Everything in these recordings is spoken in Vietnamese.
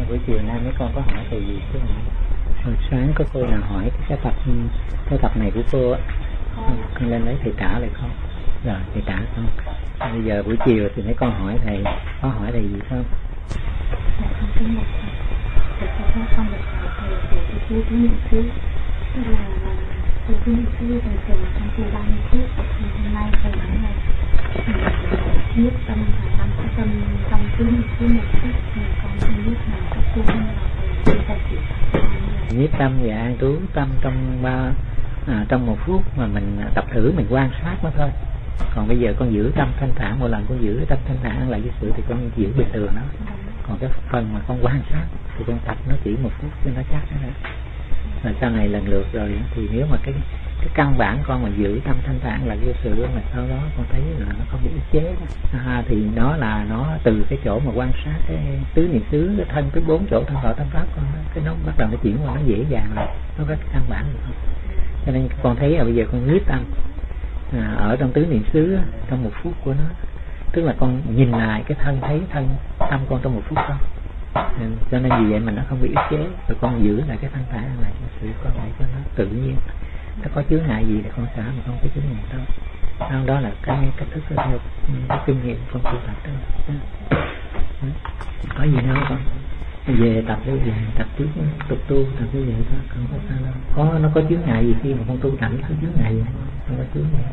buổi chiều nay mấy con có hỏi thầy gì chứ? Hồi sáng có cô nào hỏi cái tập này của cô á, con lên lấy thầy trả lại không? Rồi thầy trả không? Bây giờ buổi chiều thì mấy con hỏi thầy, có hỏi thầy gì không? Con kính mục thầy, con được hỏi thầy về cái chú niệm xứ, tức là chú niệm xứ thầy thường trong khu 30 phút. Hôm nay thầy nói là nhất tâm là 5 cái tâm trong chú niệm xứ một phút, nhưng con không biết là cái chú niệm là thầy chỉ nhiếp tâm và an trú tâm trong một phút mà mình tập thử, mình quan sát nó thôi. Còn bây giờ con giữ tâm thanh thản, một lần con giữ tâm thanh thản lại với sự thì con giữ bình thường đó. Còn cái phần mà con quan sát thì con tập nó chỉ một phút cho nó chắc đó. Rồi sau này lần lượt rồi thì nếu mà cái căn bản con mà giữ tâm thanh thản là cái sự mà sau đó con thấy là nó không bị ức chế đó. Thì đó là nó từ cái chỗ mà quan sát cái tứ niệm xứ, cái thân, cái 4 chỗ thân thọ tâm pháp con đó, cái nó bắt đầu nó chuyển qua nó dễ dàng rồi, nó rất căn bản rồi. Cho nên con thấy là bây giờ con nhiếp tâm ở trong tứ niệm xứ trong một phút của nó, tức là con nhìn lại cái thân, thấy thân tâm con trong một phút đó. Cho nên vì vậy mà nó không bị ức chế, rồi con giữ lại cái thanh thản lại sự con để cho nó tự nhiên. Nó có chướng ngại gì để con xả mà không có chướng ngại đâu. Đó là cái cách thức theo cái kinh nghiệm con tu tập đó. Có gì nữa không? Về tập cái gì, tập trước tục tu, tập cái gì đó, không có sao đâu. Nó có chướng ngại gì khi mà con tu tập, có chướng ngại gì không có chướng ngại.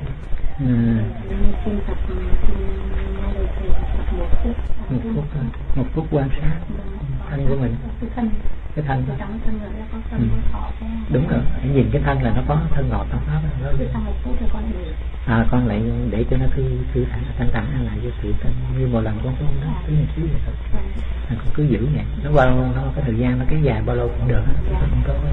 Một phút quan sát thân của mình, cái thân đó. Đúng rồi, hãy nhìn cái thân là nó có thân ngọt tâm pháp đó. Con lại để cho nó thư thản thanh thản lại với sự như một lần con tu đó, cứ như thế vậy thôi. Con cứ giữ vậy, nó bao lâu nó có thời gian nó kéo dài bao lâu cũng được. Không có.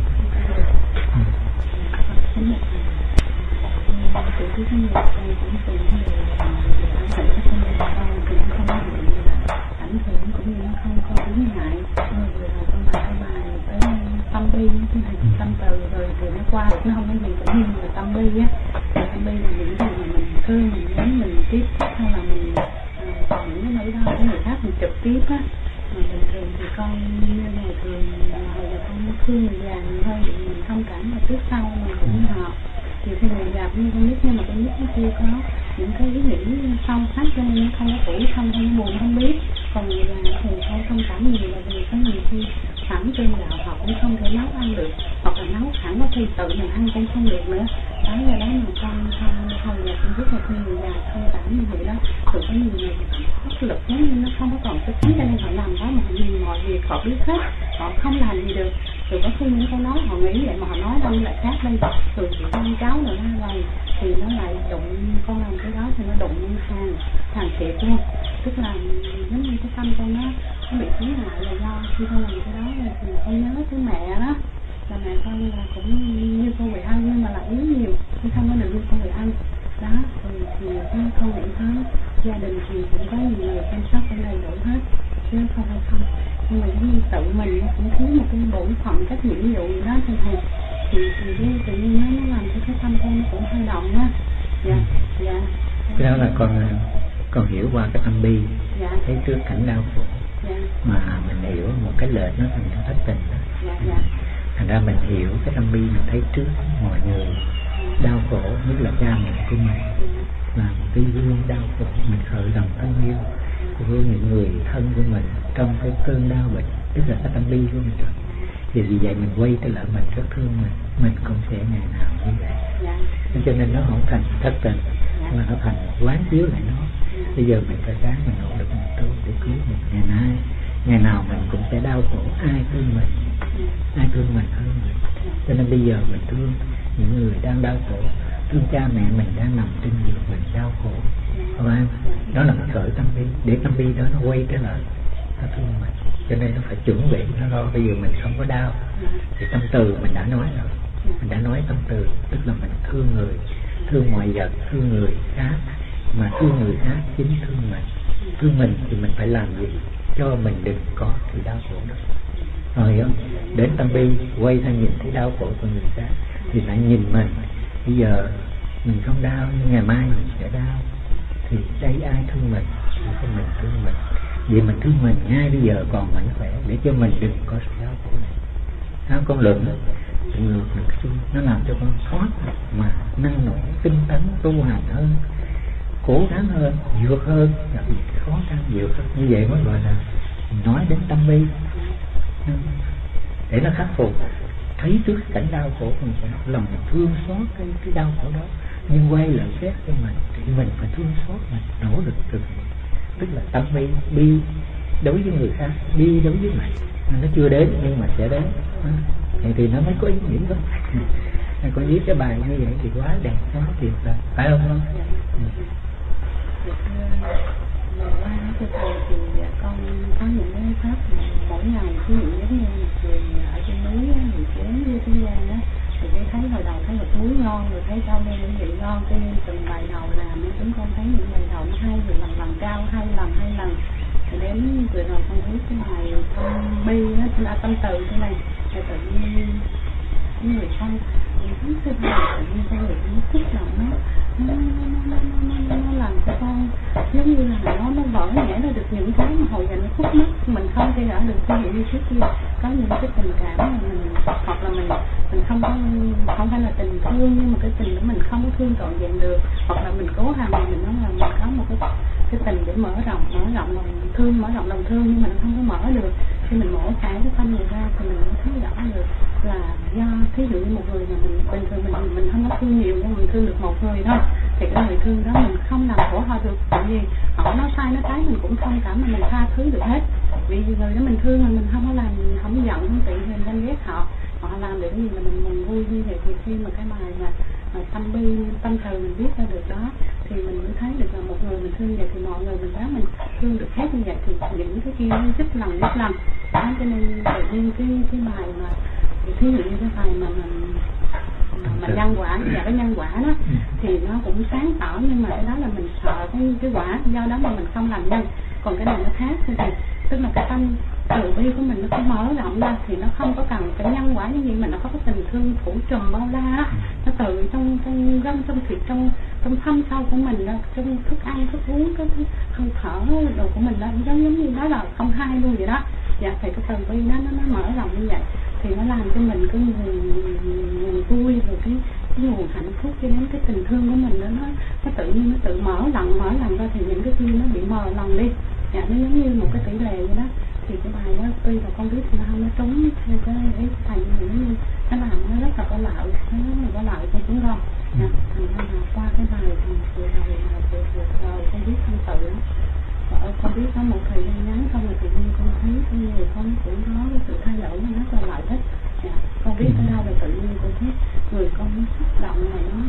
ảnh hưởng cũng như nó không có chướng ngại. Vừa rồi con bài tới tâm bi cái này tâm từ rồi thì nó qua được, nó không có gì tự nhiên là tâm bi á. Tâm bi là những gì mà mình thương, mình nhớ, mình tiếp hay là mình còn những cái nỗi đau của người khác mình trực tiếp á. Mà bình thường thì con như ngày thường hồi giờ con thương người già nhiều hơn, mình thông cảm mà trước sau mình cũng hợp. Thì khi mình gặp như con nít, nhưng mà con nít nó chưa có những cái ý nghĩ sâu sắc cho nên nó không có tuổi, không có buồn, không biết. Còn người già thì không thông cảm nhiều, là vì có nhiều khi sẵn trên gạo họ cũng không thể nấu ăn được, hoặc là nấu sẵn có khi tự mình ăn cũng không được nữa. Đó là đó mà con hồi giờ con biết là khi người già thông cảm như vậy đó, rồi có nhiều người áp lực nếu như nó không có còn cái tính, cho nên họ làm đó mà họ nhìn mọi việc họ biết hết, họ không làm gì được. Rồi có khi những câu nói họ nghĩ vậy mà họ nói đâu lại khác đây, rồi con cháu rồi nó này thì nó lại đụng, con làm cái đó thì nó đụng hàng thiệt luôn. Tức là giống như cái tâm con nó bị chướng ngại là do khi con làm cái đó thì con nhớ tới mẹ đó, là mẹ con là cũng như con bị ăn nhưng mà lại yếu nhiều, chứ không có được như con bị ăn đó. Rồi thì cái con nghĩ tới gia đình thì cũng có nhiều người chăm sóc ở đầy đủ hết chứ không phải không, nhưng mà giống như tự mình cũng thiếu một cái bổn phận trách nhiệm vụ gì đó cho thầy thì tự nhiên nó làm cho cái tâm con nó cũng hơi động á. Dạ. Cái đó là con hiểu qua cái tâm bi, thấy trước cảnh đau khổ mà mình hiểu một cái lệch nó thành thất tình đó. Thành ra mình hiểu cái tâm bi, mình thấy trước mọi người đau khổ, nhất là cha mẹ của mình là một cái duyên đau khổ, mình khởi lòng thân yêu của những người thân của mình trong cái cơn đau bệnh, tức là cái tâm bi của mình rồi. Thì vì vậy mình quay trở lại mình rất thương mình cũng sẽ ngày nào như vậy. Cho nên nó không thành thất tình mà nó thành quán chiếu lại nó. Bây giờ mình phải ráng mình nỗ lực mình tu để cứu mình ngày nào mình cũng sẽ đau khổ, ai thương mình hơn mình. Cho nên bây giờ mình thương những người đang đau khổ, thương cha mẹ mình đang nằm trên giường mình đau khổ, đó là mình khởi tâm bi, để tâm bi đó nó quay trở lại nó thương mình. Cho nên nó phải chuẩn bị nó lo. Bây giờ mình không có đau thì tâm từ mình đã nói rồi, mình đã nói tâm từ, tức là mình thương người, thương ngoại vật, thương người khác, mà thương người khác chính thương mình. Thương mình thì mình phải làm gì cho mình đừng có sự đau khổ đó, rồi không? Đến tâm bi quay sang nhìn thấy đau khổ của người khác thì lại nhìn mình. Bây giờ mình không đau nhưng ngày mai mình sẽ đau, thì đây ai thương mình? Không, mình thương mình. Vì mình thương mình ngay bây giờ còn mạnh khỏe, để cho mình đừng có sự đau khổ này. Con luận ngược được nó làm cho con thoát mà năng nổ tinh tấn tu hành hơn, cố gắng hơn, vượt hơn, gặp khó khăn vượt hơn. Như vậy mới gọi là nói đến tâm bi, để nó khắc phục. Thấy trước cảnh đau khổ mình sẽ lòng mình thương xót cái đau khổ đó, nhưng quay lại xét cho mình thì mình phải thương xót mình, nỗ lực từ tức là tâm bi đối với người khác, bi đối với mình. Nó chưa đến nhưng mà sẽ đến, thì nó mới có ý nghĩa đó. Con viết cái bài như vậy thì quá đẹp, quá tuyệt vời, phải không con? Qua cho thầy thì con có những cái pháp mỗi ngày, ví dụ giống như người ở trên núi người chén như thế gian đó, thì cái thấy hồi đầu thấy một muối ngon, rồi thấy rau đen những vị ngon, cho nên từng bài đầu làm chúng con thấy những bài đầu nó hay, rồi lần cao hai lần, rồi đến vừa rồi con thấy cái bài tâm bi nó là tâm từ thế này, rồi tự nhiên những người con thấy cái bài tự nhiên con người nó thích lòng nó làm cho con giống như là nó vỡ nhẽ ra được những cái mà hồi giờ nó khúc mắc mình không thể đã được. Ví dụ như trước kia có những cái tình cảm mà mình hoặc là mình không phải là tình thương, nhưng mà cái tình đó mình không có thương trọn vẹn được, hoặc là mình cố hàm mình nói là mình có một cái tình để mở rộng lòng thương, mở rộng lòng thương, nhưng mà nó không có mở được. Khi mình mổ cái tâm người ra thì mình mới thấy rõ được là do thí dụ như một người mà mình bình thường mình không có thương nhiều, nhưng mình thương được một người thôi, thì cái người thương đó mình không làm khổ họ được. Tại vì họ nói sai nói trái mình cũng thông cảm mà mình tha thứ được hết, vì người đó mình thương mà mình không có làm, không giận, không tự mình ganh ghét họ làm được cái gì là mình vui. Như vậy thì khi mà cái bài mà tâm bi tâm từ mình viết ra được đó, thì mình mới thấy được là một người mình thương vậy thì mọi người mình đó mình thương được hết như vậy, thì những cái kia nó giúp lần đó. Cho nên tự nhiên cái bài mà thí dụ như cái bài mà nhân quả và cái nhân quả đó thì nó cũng sáng tỏ, nhưng mà cái đó là mình sợ cái quả, do đó mà mình không làm nhân. Còn cái này nó khác, thì tức là cái tâm từ bi của mình nó có mở rộng ra thì nó không có cần cái nhân quả như vậy, mà nó có cái tình thương phủ trùm bao la, nó từ trong gân trong thịt, trong thâm sâu của mình đó, trong thức ăn thức uống, cái hơi thở đồ của mình đó, giống như đó là không hai luôn vậy đó. Dạ thì cái từ bi nó mở rộng như vậy thì nó làm cho mình cái nguồn vui, rồi cái nguồn hạnh phúc, cho đến cái tình thương của mình đó, nó tự nhiên nó tự mở lần ra, thì những cái kia nó bị mờ lần đi. Dạ nó giống như một cái tỷ lệ vậy đó. Thì cái bài đó tuy là con biết là nó trúng theo cái ý thầy, nhưng nó làm nó rất là có lợi, nó rất là có lợi cho chúng con. Thành ra là qua cái bài thì vừa rồi con biết thân tự đó, con biết có một thời gian ngắn xong rồi tự nhiên con thấy con người con cũng có cái sự thay đổi nó rất là lợi ích. Con biết ở đâu là tự nhiên con thấy người con nó xúc động mà nó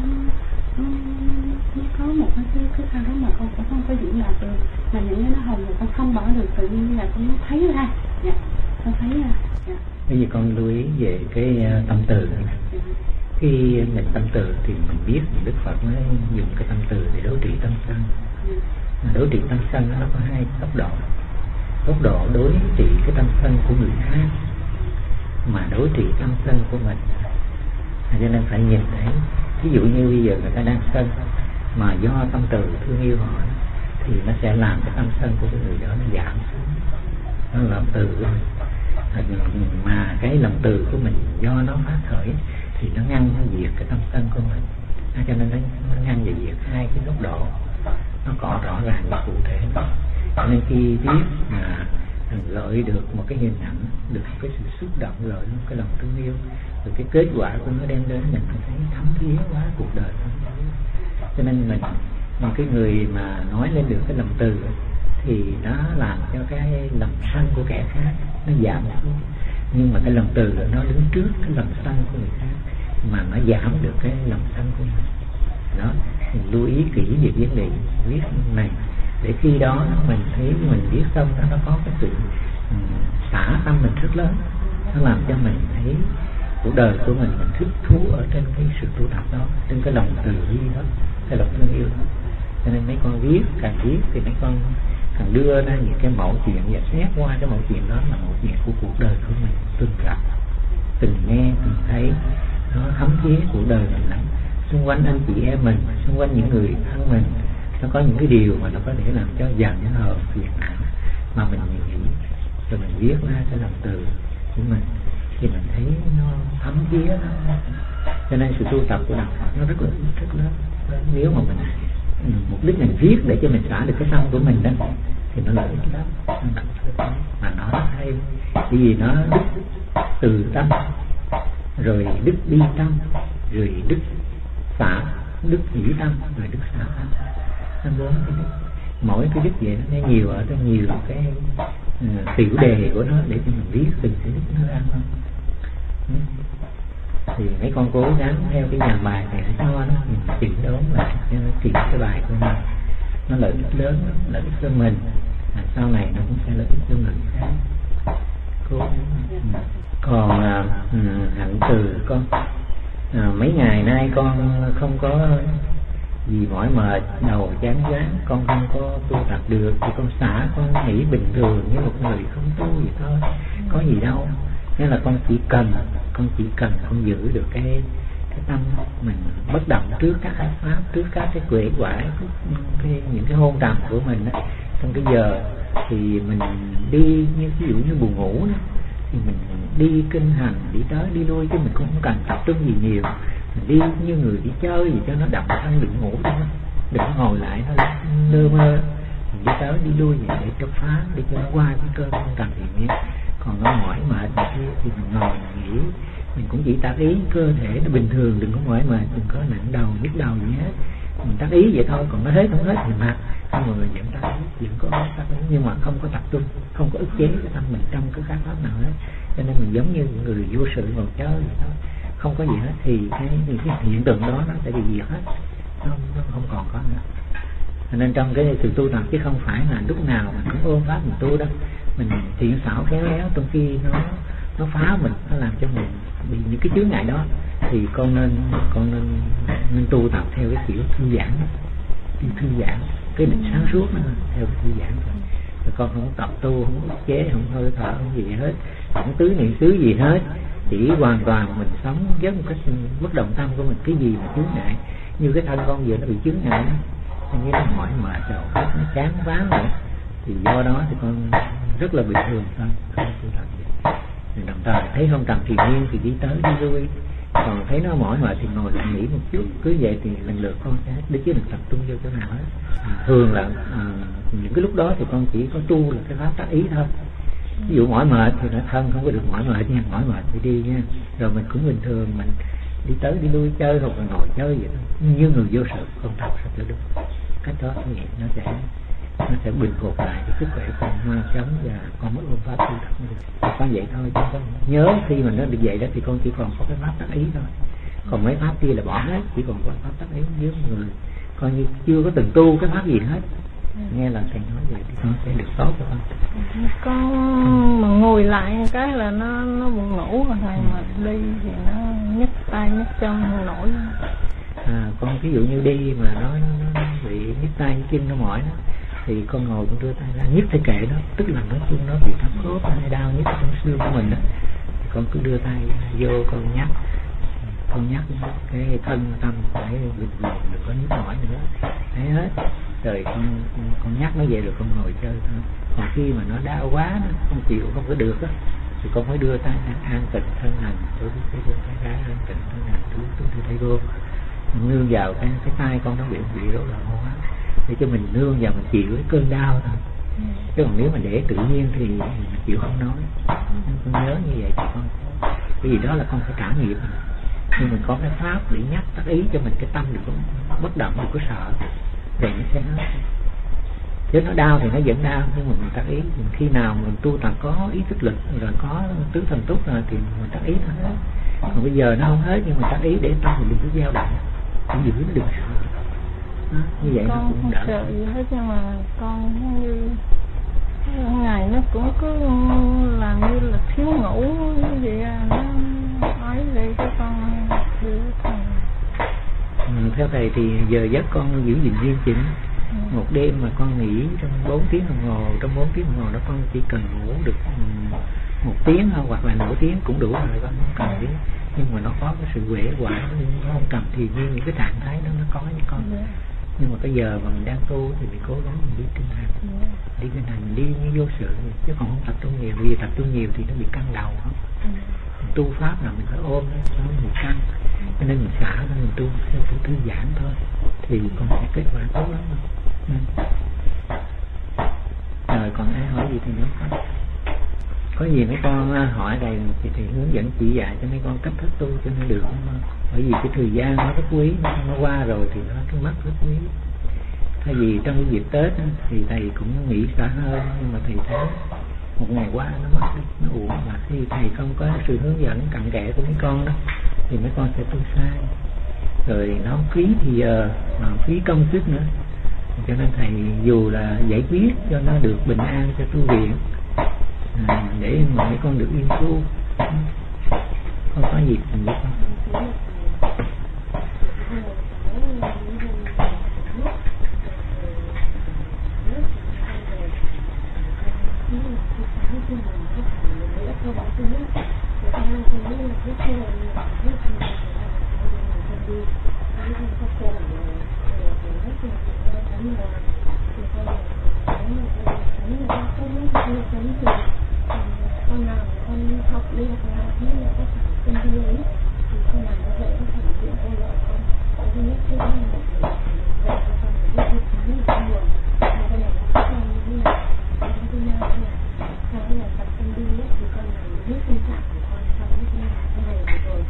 có một cái sao đó mà con cũng không có diễn đạt được, mà những cái nó hồng mà con không bỏ được, tự nhiên là con thấy ra. Con thấy ra. Bây giờ con lưu ý về cái tâm từ này. Khi mình tâm từ thì mình biết Đức Phật mới dùng cái tâm từ để đối trị tâm sân. Đối trị tâm sân nó có hai tốc độ. Tốc độ đối trị cái tâm sân của người khác mà đối trị tâm sân của mình. Cho nên phải nhìn thấy, ví dụ như bây giờ người ta đang sân mà do tâm từ thương yêu họ thì nó sẽ làm cái tâm sân của cái người đó nó giảm xuống. Nó là lòng từ thôi. Mà cái lòng từ của mình do nó phát khởi thì nó ngăn nó diệt cái tâm sân của mình. Cho nên nó ngăn và diệt hai cái góc độ, nó có rõ ràng và cụ thể. Cho nên khi viết mà gợi được một cái hình ảnh, được cái sự xúc động, gợi một cái lòng thương yêu, rồi cái kết quả của nó đem đến mình thấy thấm thía quá cuộc đời. Cho nên mình cái người mà nói lên được cái lòng từ thì nó làm cho cái lòng sân của kẻ khác nó giảm xuống, nhưng mà cái lòng từ nó đứng trước cái lòng sân của người khác mà nó giảm được cái lòng sân của mình. Đó, mình lưu ý kỹ về vấn đề viết này, để khi đó mình thấy mình viết xong nó có cái sự xả tâm mình rất lớn, nó làm cho mình thấy cuộc đời của mình thích thú ở trên cái sự tu tập đó, trên cái lòng từ bi đó, cái lòng thương yêu đó. Cho nên mấy con viết, càng viết thì mấy con càng đưa ra những cái mẫu chuyện và xét qua cái mẫu chuyện đó là mẫu chuyện của cuộc đời của mình, từng gặp, từng nghe, từng thấy, nó thấm thía cuộc đời mình lắm. Xung quanh anh chị em mình, xung quanh những người thân mình, nó có những cái điều mà nó có thể làm cho giận hờn phiền não mà mình nghĩ rồi mình viết ra cái lòng từ của mình thì mình thấy nó thấm thía nó. Cho nên sự tu tập của đạo Phật nó rất là nếu mà mình mục đích mình viết để cho mình xả được cái tâm của mình đó thì nó lợi ích lắm, mà nó hay bởi vì nó đức từ tâm, rồi đức bi tâm, rồi đức xả, đức hỷ tâm, rồi đức xả tâm. Nó 4 cái đức. Mỗi cái đức vậy nó nhiều ở trong nhiều cái tiểu đề của nó để cho mình viết từng cái đức nó ra hơn. Thì mấy con cố gắng theo cái nhà bài này cho nó mình chỉnh đốn lại cho nó chỉnh cái bài của mình, nó lợi ích lớn, lợi ích cho mình, sau này nó cũng sẽ lợi ích cho người khác. Còn hạnh từ con mấy ngày nay con không có gì mỏi mệt, đầu chán chán, con không có tu tập được thì con xả, con nghĩ bình thường như một người không tu gì thôi, có gì đâu. Nên là con chỉ cần con giữ được cái tâm mình bất động trước các ác pháp, trước các cái quệ quả, những cái hôn trầm của mình đó. Trong cái giờ thì mình đi như ví dụ như buồn ngủ đó, thì mình đi kinh hành, đi tới đi lui chứ mình cũng không cần tập trung gì nhiều. Mình đi như người đi chơi gì cho nó động thân, đừng ngủ đó, đừng ngồi lại nó lơ mơ. Mình đi tới đi lui vậy để cho phá, để cho nó qua cái cơn không cần thì nhé. Còn nó mỏi mệt thì mình ngồi mình nghĩ, mình cũng chỉ tác ý cơ thể nó bình thường, đừng có mỏi mệt, đừng có nặng đầu nhức đầu gì hết. Mình tác ý vậy thôi, còn nó hết không hết thì mặc, xong rồi mình vẫn tác ý, vẫn có tác ý, nhưng mà không có tập trung, không có ức chế cái tâm mình trong cái pháp nào hết. Cho nên mình giống như người vô sự ngồi chơi vậy thôi, không có gì hết thì những cái hiện tượng đó nó sẽ bị diệt hết, nó không còn có nữa. Cho nên trong cái sự tu tập chứ không phải là lúc nào mình cũng ôm pháp mình tu đâu, mình thiện xảo khéo léo, trong khi nó phá mình, nó làm cho mình bị những cái chướng ngại đó, thì con nên tu tập theo cái kiểu thư giãn, cái định sáng suốt đó, theo cái thư giãn thôi. Rồi con không tập tu, không ức chế, không hơi thở, không gì hết, không tứ niệm xứ gì hết, chỉ hoàn toàn mình sống với một cái bất động tâm của mình. Cái gì mà chướng ngại, như cái thân con vừa nó bị chướng ngại đó, như nó mỏi mệt đầu óc nó chán váng rồi, thì do đó thì con rất là bình thường thôi, không tu tập gì. Đồng thời thấy không trầm thì nhiên thì đi tới đi lui, còn thấy nó mỏi mệt thì ngồi lại nghỉ một chút, cứ vậy thì lần lượt con sẽ để chứ đừng tập trung vô chỗ nào hết. Thường là những cái lúc đó thì con chỉ có tu là cái pháp tác ý thôi. Ví dụ mỏi mệt thì nó thân không có được mỏi mệt nha, mỏi mệt thì đi nha, rồi mình cũng bình thường mình đi tới đi lui chơi hoặc là ngồi chơi vậy thôi, như người vô sự con tập sẽ tự được. Cách đó tôi nghĩ nó sẽ bình phục lại cái sức khỏe con mau chóng và con mới ôm pháp tu tập mới được. Con vậy thôi chứ con nhớ khi mà nó được vậy đó thì con chỉ còn có cái pháp tác ý thôi, còn mấy pháp kia là bỏ hết, chỉ còn có pháp tác ý. Nếu người coi như chưa có từng tu cái pháp gì hết, nghe là thầy nói vậy thì con sẽ được tốt cho con. Con mà ngồi lại cái là nó buồn ngủ rồi thầy, mà đi thì nó nhức tay nhức chân không nổi. Con ví dụ như đi mà nó bị nhức tay nhức chân nó mỏi đó, thì con ngồi con đưa tay ra nhức tay kệ đó, tức là nói chung nó bị thấp khớp hay đau nhức trong xương của mình đó, thì con cứ đưa tay vô con nhắc cái thân tâm phải bình thường, đừng có nhức mỏi nữa, thấy hết rồi con nhắc nó vậy rồi con ngồi chơi thôi. Còn khi mà nó đau quá nó không chịu, không có được đó, thì con phải đưa tay an tịnh thân hành, tôi đưa tay ra an tịnh thân hành, tôi đưa tay vô nương vào cái tay con nó bị rối loạn hô hấp để cho mình nương vào, mình chịu cái cơn đau thôi. Chứ còn nếu mà để tự nhiên thì mình chịu không nói. Con nhớ như vậy thì con, bởi vì đó là con phải trải nghiệm, nhưng mình có cái pháp để nhắc tác ý cho mình, cái tâm đừng có bất động, đừng có sợ, rồi nó sẽ hết. Chứ nó đau thì nó vẫn đau, nhưng mà mình tác ý. Khi nào mình tu tập có ý thức lực rồi có tứ thần túc rồi thì mình tác ý nó hết. Còn bây giờ nó không hết, nhưng mà tác ý để tâm mình đừng có dao động, cũng giữ nó đừng sợ. Như vậy con nó cũng đỡ. Con không sợ gì hết, nhưng mà con như ngày nó cũng cứ làm như là thiếu ngủ như vậy, nó ấy vậy cho con hiểu thầy. Theo thầy thì giờ giấc con giữ gìn nghiêm chỉnh. Một đêm mà con nghỉ trong 4 tiếng đồng hồ, trong 4 tiếng đồng hồ đó con chỉ cần ngủ được 1 tiếng thôi, hoặc là nửa tiếng cũng đủ rồi, con không cần biết. Nhưng mà nó có cái sự quể quả, nó không cầm thì nhiên những cái trạng thái đó nó có với con. Nhưng mà cái giờ mà mình đang tu thì mình cố gắng mình đi kinh hành, đi kinh hành, mình đi như vô sự, chứ còn không tập trung nhiều. Vì tập trung nhiều thì nó bị căng đầu không? Tu pháp là mình phải ôm nó cho nó bị căng, cho nên mình xả ra mình tu theo thư giãn thôi thì con sẽ kết quả tốt lắm. Rồi còn ai hỏi gì thì nói có gì mấy con hỏi đây thì hướng dẫn chỉ dạy cho mấy con cách thức tu cho nó được không? Bởi vì cái thời gian nó rất quý, nó qua rồi thì nó cái mất rất quý. Thay vì trong cái dịp Tết thì thầy cũng nghĩ xả hơn, nhưng mà thầy thấy một ngày qua nó mất đi, nó uổng. Mà khi thầy không có sự hướng dẫn cặn kẽ của mấy con đó thì mấy con sẽ tu sai, rồi nó phí thì giờ mà phí công sức nữa. Cho nên thầy dù là giải quyết cho nó được bình an cho tu viện, để mọi con được yên tu, không có gì cần biết không. Con nào con học đi học nào thì là có phải kinh tế ấy, thì con nào nó dạy nó phải chuyện con lợi con. Cái thứ nhất thứ hai là dạy cho con là biết sáng là con buồn, mà con này nó con như thế nào. Cái thứ hai là sau là tập kinh đi ấy, thì con làm biết tâm trạng của con trong cái này rồi.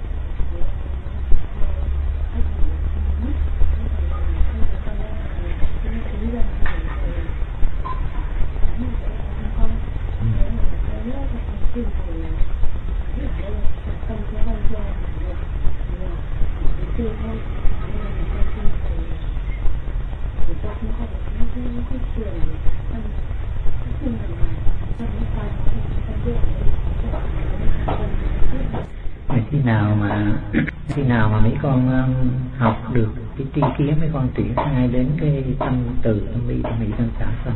Khi nào mà mấy con học được cái tri kiến, mấy con triển khai đến cái tâm từ tâm bi tâm mỹ tâm xả xong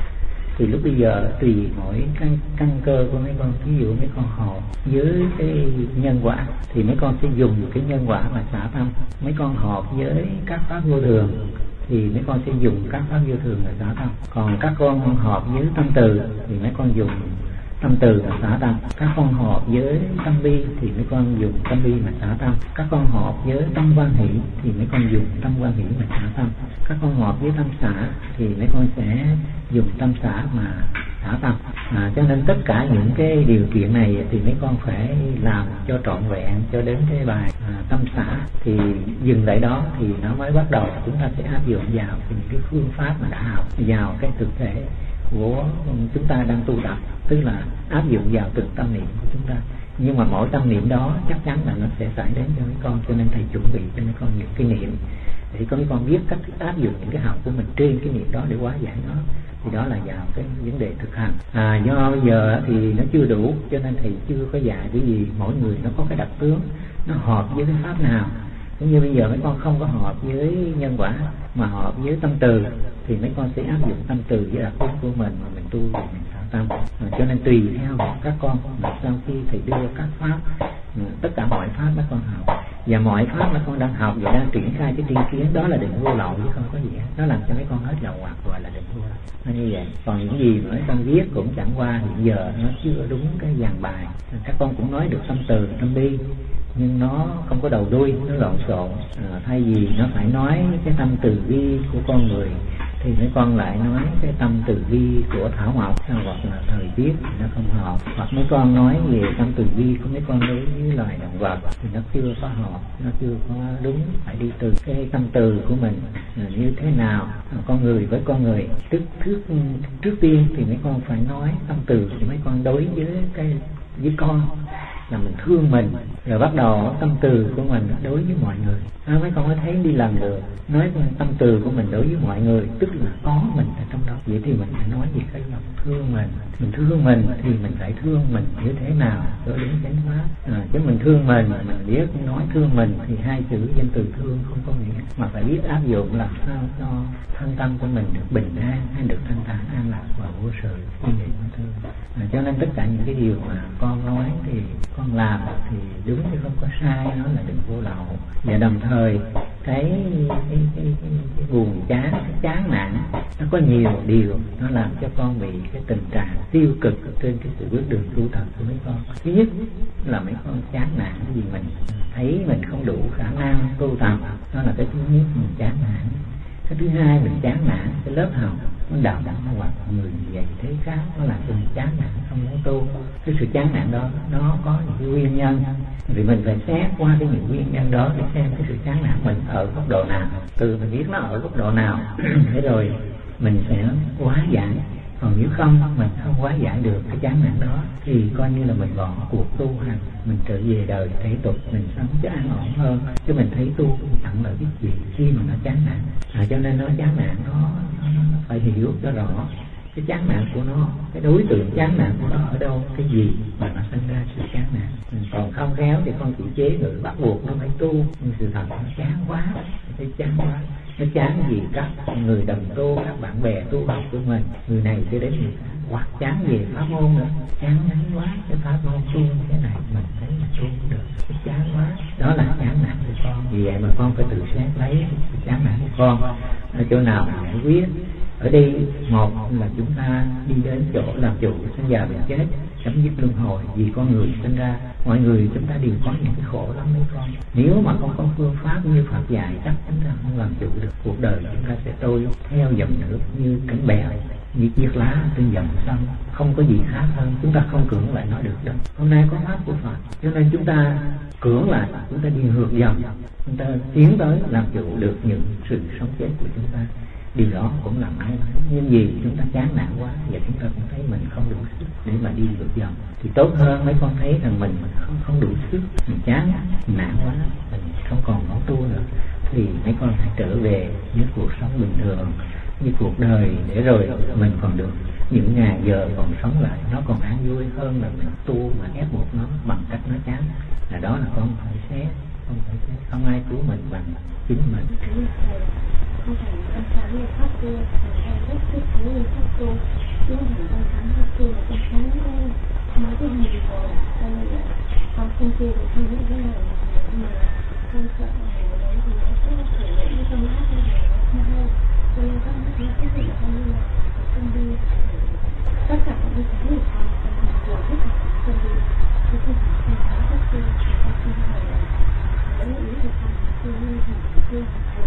thì lúc bây giờ tùy mỗi căn cơ của mấy con. Ví dụ mấy con học với cái nhân quả thì mấy con sẽ dùng cái nhân quả mà xả tâm. Mấy con học với các pháp vô thường thì mấy con sẽ dùng các pháp vô thường mà xả tâm. Còn các con học với tâm từ thì mấy con dùng tâm từ mà xả tâm. Các con hợp với tâm bi thì mấy con dùng tâm bi mà xả tâm. Các con hợp với tâm quan hỷ thì mấy con dùng tâm quan hỷ mà xả tâm. Các con hợp với tâm xả thì mấy con sẽ dùng tâm xả mà xả tâm. Cho nên tất cả những cái điều kiện này thì mấy con phải làm cho trọn vẹn cho đến cái bài tâm xả. Thì dừng lại đó thì nó mới bắt đầu chúng ta sẽ áp dụng vào những cái phương pháp mà đã học vào cái thực thể của chúng ta đang tu tập, tức là áp dụng vào từng tâm niệm của chúng ta. Nhưng mà mỗi tâm niệm đó chắc chắn là nó sẽ xảy đến cho mấy con, cho nên thầy chuẩn bị cho mấy con những cái niệm để có mấy con biết cách áp dụng những cái học của mình trên cái niệm đó để hóa giải nó. Thì đó là vào cái vấn đề thực hành. Do bây giờ thì nó chưa đủ cho nên thầy chưa có dạy cái gì. Mỗi người nó có cái đặc tướng, nó hợp với cái pháp nào. Cũng như bây giờ mấy con không có hợp với nhân quả mà hợp với tâm từ thì mấy con sẽ áp dụng tâm từ với đặc tính của mình mà mình tu thì mình xả tâm. Cho nên tùy theo các con mà sau khi thầy đưa các pháp, tất cả mọi pháp mấy con học và mọi pháp mấy con đang học và đang triển khai cái tri kiến đó là định vô lậu chứ không có gì hết. Nó làm cho mấy con hết lậu hoặc gọi là định vô lậu. Nó như vậy. Còn những gì mà mấy con viết cũng chẳng qua hiện giờ nó chưa đúng cái dàn bài. Các con cũng nói được tâm từ tâm bi nhưng nó không có đầu đuôi, nó lộn xộn. Thay vì nó phải nói cái tâm từ bi của con người thì mấy con lại nói cái tâm từ bi của thảo mộc, hoặc là thời tiết thì nó không hợp. Hoặc mấy con nói về tâm từ bi của mấy con đối với loài động vật thì nó chưa có hợp, nó chưa có đúng. Phải đi từ cái tâm từ của mình như thế nào, con người với con người. Trước tiên thì mấy con phải nói tâm từ thì mấy con đối với con là mình thương mình, rồi bắt đầu tâm từ của mình đối với mọi người. Mấy con mới thấy đi lần được. Nói tâm từ của mình đối với mọi người tức là có mình ở trong đó. Vậy thì mình phải nói về cái lòng thương mình. Mình thương mình thì mình phải thương mình như thế nào cho đến chánh pháp. Chứ mình thương mình biết nói thương mình thì hai chữ danh từ thương không có nghĩa, mà phải biết áp dụng làm sao cho thân tâm của mình được bình an, hay được thanh thản an lạc và vô sự như vậy mới thương. Cho nên tất cả những cái điều mà con nói thì con làm thì đúng chứ không có sai, nó là đừng vô lậu. Và đồng thời thấy cái buồn chán, cái chán nản, nó có nhiều điều nó làm cho con bị cái tình trạng tiêu cực trên cái sự bước đường tu tập của mấy con. Thứ nhất là mấy con chán nản vì mình thấy mình không đủ khả năng tu tập, đó là cái thứ nhất, mình chán nản. Cái thứ hai, mình chán nản cái lớp học nó đào đẳng hoặc người dạy thế khác, nó làm cho mình chán nản không muốn tu. Cái sự chán nản đó nó có những cái nguyên nhân, vì mình phải xét qua cái những nguyên nhân đó để xem cái sự chán nản mình ở góc độ nào. Từ mình biết nó ở góc độ nào thế rồi mình sẽ hóa giải. Còn nếu không, mình không hóa giải được cái chán nản đó thì coi như là mình bỏ cuộc tu hành, mình trở về đời thế tục, mình sống cho an ổn hơn. Chứ mình thấy tu chẳng lợi ích gì khi mà nó chán nản. Cho nên nó chán nản nó phải hiểu cho rõ cái chán nản của nó, cái đối tượng chán nản của nó ở đâu, cái gì mà nó sinh ra sự chán nản. Còn không khéo thì con chỉ chế ngự bắt buộc nó phải tu, nhưng sự thật nó chán quá, nó chán quá. Nó chán gì các người đồng tu, các bạn bè tu học của mình, người này cho đến người khác, hoặc chán về pháp môn nữa, chán ngắn quá cái pháp môn tu cái này mình thấy là tu được, cái chán quá, đó là chán nản của con. Vì vậy mà con phải tự xét lấy cái chán nản của con ở chỗ nào mà giải quyết. Ở đây một là chúng ta đi đến chỗ làm chủ sinh già bệnh chết, chấm dứt luân hồi. Vì con người sinh ra, mọi người chúng ta đều có những cái khổ lắm mấy con. Nếu mà không có phương pháp như Phật dạy chắc chúng ta không làm chủ được. Cuộc đời chúng ta sẽ trôi theo dòng nước như cánh bèo, như chiếc lá trên dòng sông, không có gì khác hơn. Chúng ta không cưỡng lại nó được đâu. Hôm nay có pháp của Phật, cho nên chúng ta cưỡng lại, chúng ta đi ngược dòng, chúng ta tiến tới làm chủ được những sự sống chết của chúng ta. Điều đó cũng là may mắn. Nhưng vì chúng ta chán nản quá và chúng ta cũng thấy mình không đủ sức để mà đi ngược dòng, thì tốt hơn mấy con thấy rằng mình không đủ sức, mình chán nản quá, mình không còn muốn tu nữa, thì mấy con hãy trở về với cuộc sống bình thường, như cuộc đời, để rồi mình còn được những ngày giờ còn sống lại, nó còn an vui hơn là mình tu mà ép buộc nó bằng cách nó chán. Là đó là con phải xét, không ai cứu mình bằng chính mình. Không phải con sáng như pháp tu, con rất thích thú như pháp tu, chứ không phải con sáng pháp tu là con sáng nói cái gì rồi, cho nên là con không tu được không những cái này, nhưng mà con sợ ở đấy thì nó sẽ thể hiện như con hát như thế, nó không hay, cho nên con hát nó quyết định con như là con đi tất cả những cái của con đều thích con đi, chứ không phải con sáng pháp tu thì con không phải là lấy ý của con tu như thế tu.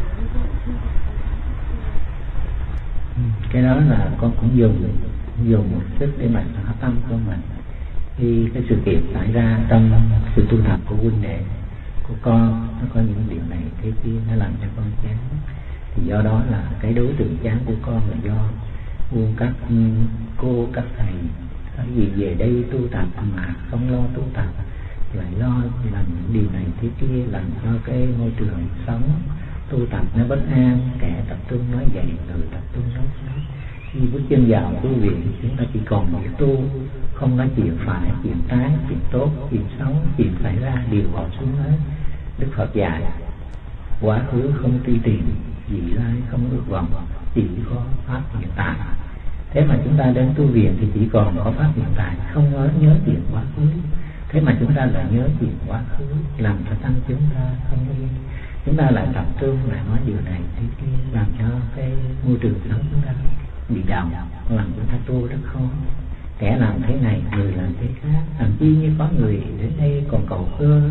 Cái đó là con cũng dùng một sức để mà xả tâm của mình. Khi cái sự kiện xảy ra trong sự tu tập của huynh đệ của con, nó có những điều này thế kia, nó làm cho con chán. Thì do đó là cái đối tượng chán của con là do buông các cô các thầy cái gì về đây tu tập mà không lo tu tập, lại lo làm những điều này thế kia, làm cho cái môi trường sống tu tập nó bất an. Kẻ tập trung nói vậy, người tập trung nói khác. Khi bước chân vào tu viện, chúng ta chỉ còn việc tu, không nói chuyện phải, chuyện trái, chuyện tốt, chuyện xấu, chuyện xảy ra đều bỏ xuống hết. Đức Phật dạy quá khứ không truy tìm, vị lai không ước vọng, chỉ có pháp hiện tại. Thế mà chúng ta đến tu viện thì chỉ còn có pháp hiện tại, không nhớ chuyện quá khứ. Thế mà chúng ta lại nhớ chuyện quá khứ, làm cho tâm chúng ta không yên. Chúng ta lại tập trung lại nói điều này thế kia, làm cho cái môi trường sống chúng ta bị động, làm chúng ta tu rất khó. Kẻ làm thế này, người làm thế khác, thậm chí như có người đến đây còn cầu cơ,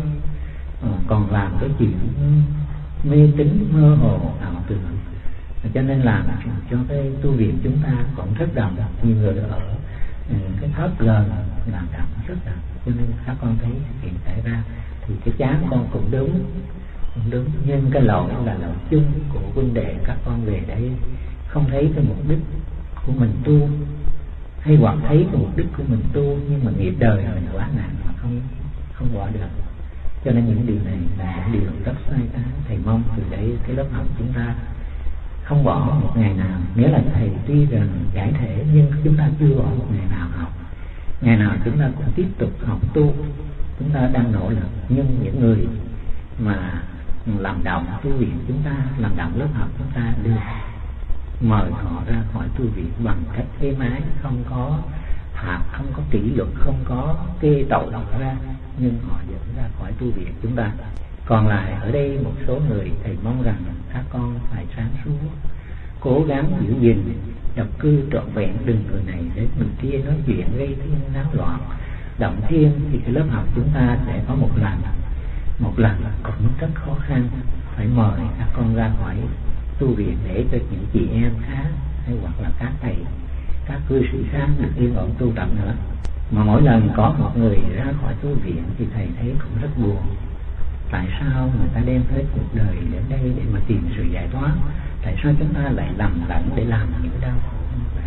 còn làm cái chuyện mê tín mơ hồ ảo tưởng. Cho nên làm cho cái tu viện chúng ta cũng rất đồng, nhiều người ở cái thớt gần làm động rất đồng. Cho nên các con thấy chuyện xảy ra thì cái chán con cũng đúng, nhưng cái lỗi là lỗi chung của huynh đệ các con về đây không thấy cái mục đích của mình tu, hay hoặc thấy cái mục đích của mình tu nhưng mà nghiệp đời mình quá nặng mà không bỏ được. Cho nên những điều này là những điều rất sai trái. Thầy mong từ đấy cái lớp học chúng ta không bỏ một ngày nào. Nghĩa là thầy tuy rằng giải thể nhưng chúng ta chưa bỏ một ngày nào học. Ngày nào chúng ta cũng tiếp tục học tu, chúng ta đang nỗ lực. Nhưng những người mà làm động tu viện chúng ta, làm động lớp học chúng ta được mời họ ra khỏi tu viện bằng cách êm ái, không có phạt, không có kỷ luật, không có kê tội họ ra, nhưng họ dẫn ra khỏi tu viện chúng ta. Còn lại ở đây một số người thầy mong rằng các con phải sáng suốt, cố gắng giữ gìn độc cư trọn vẹn, đừng người này đến người kia nói chuyện gây thiên náo loạn động thiên. Thì cái lớp học chúng ta sẽ có một lần cũng rất khó khăn, phải mời các con ra khỏi tu viện để cho những chị em khác hay hoặc là các thầy, các cư sĩ khác được yên ổn tu tập nữa. Mà mỗi lần có một người ra khỏi tu viện thì thầy thấy cũng rất buồn. Tại sao người ta đem hết cuộc đời đến đây để mà tìm sự giải thoát? Tại sao chúng ta lại lầm lẫn để làm những đau khổ như vậy?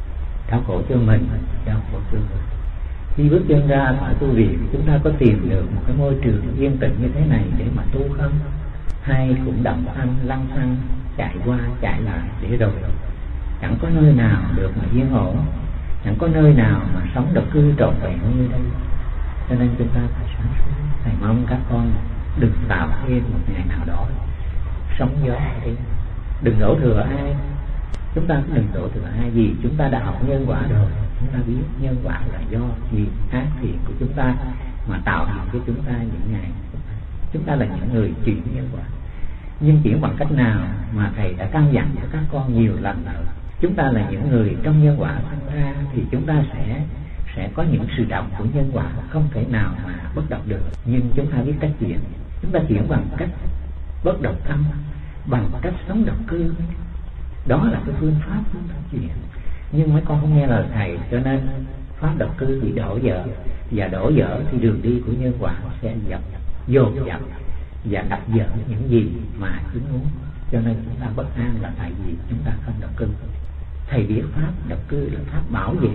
Đau khổ cho mình, đau khổ cho người. Khi bước chân ra khỏi tu viện, chúng ta có tìm được một cái môi trường yên tĩnh như thế này để mà tu không? Hay cũng động thân, lăng xăng, chạy qua, chạy lại để rồi chẳng có nơi nào được mà yên ổn, chẳng có nơi nào mà sống độc cư trọn vẹn như đây. Cho nên chúng ta phải sáng suốt. Thầy mong các con đừng tạo thêm một ngày nào đó sóng gió ở đây, đừng đổ thừa ai. Chúng ta đừng đổ thừa ai, vì chúng ta đã học nhân quả rồi. Chúng ta biết nhân quả là do vì ác thiện của chúng ta mà tạo thành cho chúng ta những ngày. Chúng ta là những người chuyển nhân quả. Nhưng chuyển bằng cách nào mà thầy đã căn dặn cho các con nhiều lần rồi. Chúng ta là những người trong nhân quả sinh ra thì chúng ta sẽ có những sự động của nhân quả, không thể nào mà bất động được. Nhưng chúng ta biết cách chuyển. Chúng ta chuyển bằng cách bất động tâm, bằng cách sống độc cư. Đó là cái phương pháp chúng ta chuyển. Nhưng mấy con không nghe lời thầy, cho nên pháp độc cư bị đổ vỡ. Và đổ vỡ thì đường đi của nhân quả sẽ dồn dập và đập vỡ những gì mà chúng muốn. Cho nên chúng ta bất an là tại vì chúng ta không độc cư. Thầy biết pháp độc cư là pháp bảo vệ,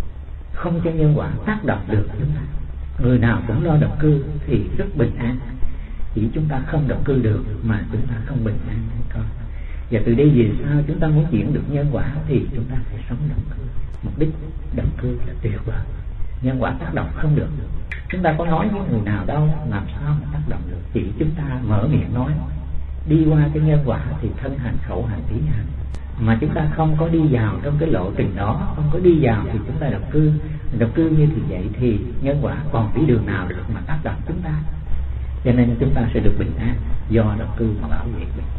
không cho nhân quả tác động được chúng ta. Người nào cũng lo độc cư thì rất bình an. Chỉ chúng ta không độc cư được mà chúng ta không bình an con. Và từ đây về sau chúng ta muốn chuyển được nhân quả thì chúng ta phải sống độc cư. Mục đích độc cư là tuyệt vời. Nhân quả tác động không được. Chúng ta có nói với người nào đâu, làm sao mà tác động được? Chỉ chúng ta mở miệng nói, đi qua cái nhân quả thì thân hành, khẩu hành, ý hành. Mà chúng ta không có đi vào trong cái lộ trình đó, không có đi vào thì chúng ta độc cư. Độc cư như thì vậy thì nhân quả còn đi đường nào được mà tác động chúng ta. Cho nên chúng ta sẽ được bình an do độc cư mà bảo vệ mình.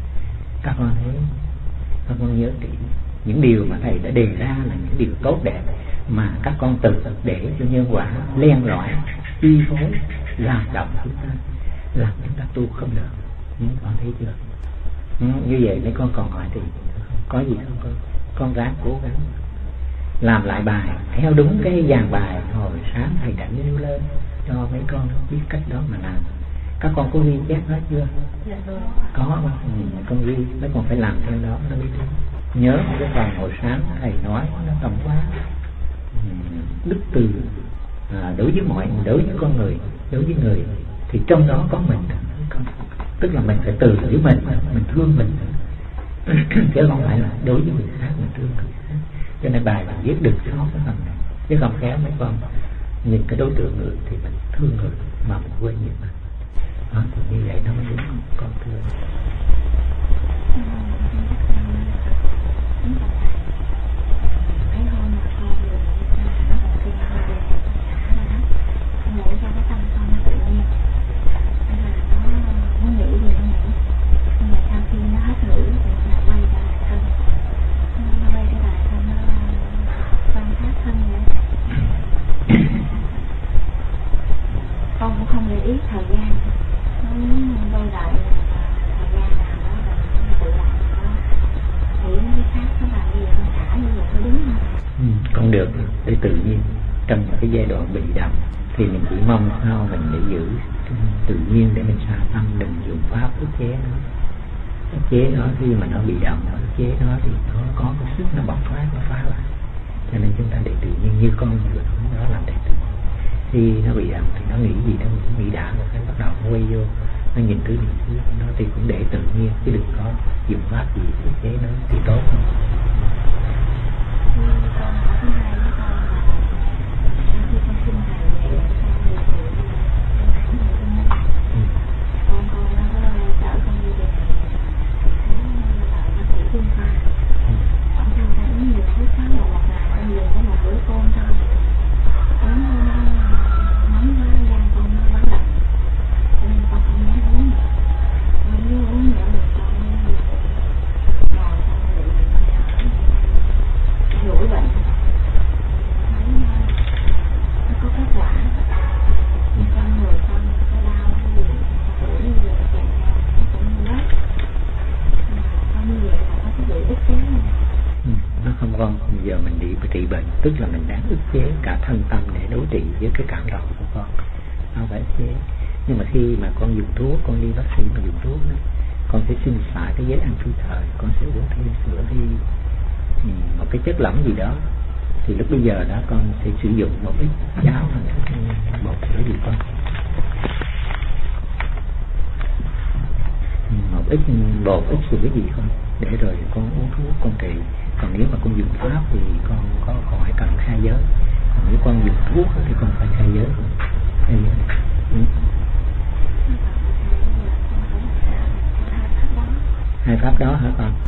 Các con thấy, các con nhớ kỹ những điều mà thầy đã đề ra là những điều tốt đẹp mà các con tự để cho nhân quả len lỏi, chi phối, làm động chúng ta, làm chúng ta tu không được. Con thấy chưa? Như vậy mấy con còn hỏi thì có gì không con ráng cố gắng làm lại bài theo đúng cái dàn bài hồi sáng thầy đã nêu lên cho mấy con biết cách đó mà làm. Các con có ghi chép hết chưa? Có. Con ghi, mấy con phải làm theo đó nó mới đúng. Nhớ cái phần hồi sáng thầy nói nó tổng quá. Đức từ đối với con người, đối với người thì trong đó có mình. Tức là mình phải từ với mình thương mình chứ không phải là đối với người khác mình thương người khác. Cho nên bài mình viết đừng sót cái phần này, chứ không khéo mấy con nhìn cái đối tượng người thì mình thương người mà mình quên nhìn mình. Thì như vậy nó mới đúng con thương. Con cũng không để ý thời gian, nó đôi lại thời gian nào đó rồi tự làm nó nghĩ cái khác nó làm gì nó thả như vậy nó đúng không? Con được để tự nhiên trong cái giai đoạn bị động thì mình chỉ mong sao mình để giữ tự nhiên để mình xả tâm, đừng dùng pháp ức chế nó. Ức chế nó khi mà nó bị động, ức chế nó thì nó có cái sức nó bộc phát, nó phá lại. Cho nên chúng ta để tự nhiên như con vừa nói đó là để tự nhiên. Khi nó bị động thì nó nghĩ gì nó cũng nghĩ đã một cái bắt đầu nó quay vô, nó nhìn thứ gì thứ nó thì cũng để tự nhiên chứ đừng có dùng pháp gì ức chế nó thì tốt hơn. tức là mình đang ức chế cả thân tâm để đối trị với cái cảm đầu của con. Nó phải ức chế. Nhưng mà khi mà con dùng thuốc, con đi bác sĩ mà dùng thuốc đó, con sẽ sinh xạ cái giấy ăn phi thời, con sẽ uống thêm sữa đi một cái chất lỏng gì đó, thì lúc bây giờ đó con sẽ sử dụng một ít cháo hoặc bột sữa gì con, một ít bột, ít sữa gì con, để rồi con uống thuốc con trị. Còn nếu mà con dùng pháp thì con có khỏi cần khai giới. Còn nếu con dùng thuốc thì con phải khai giới. Hai pháp đó hả con?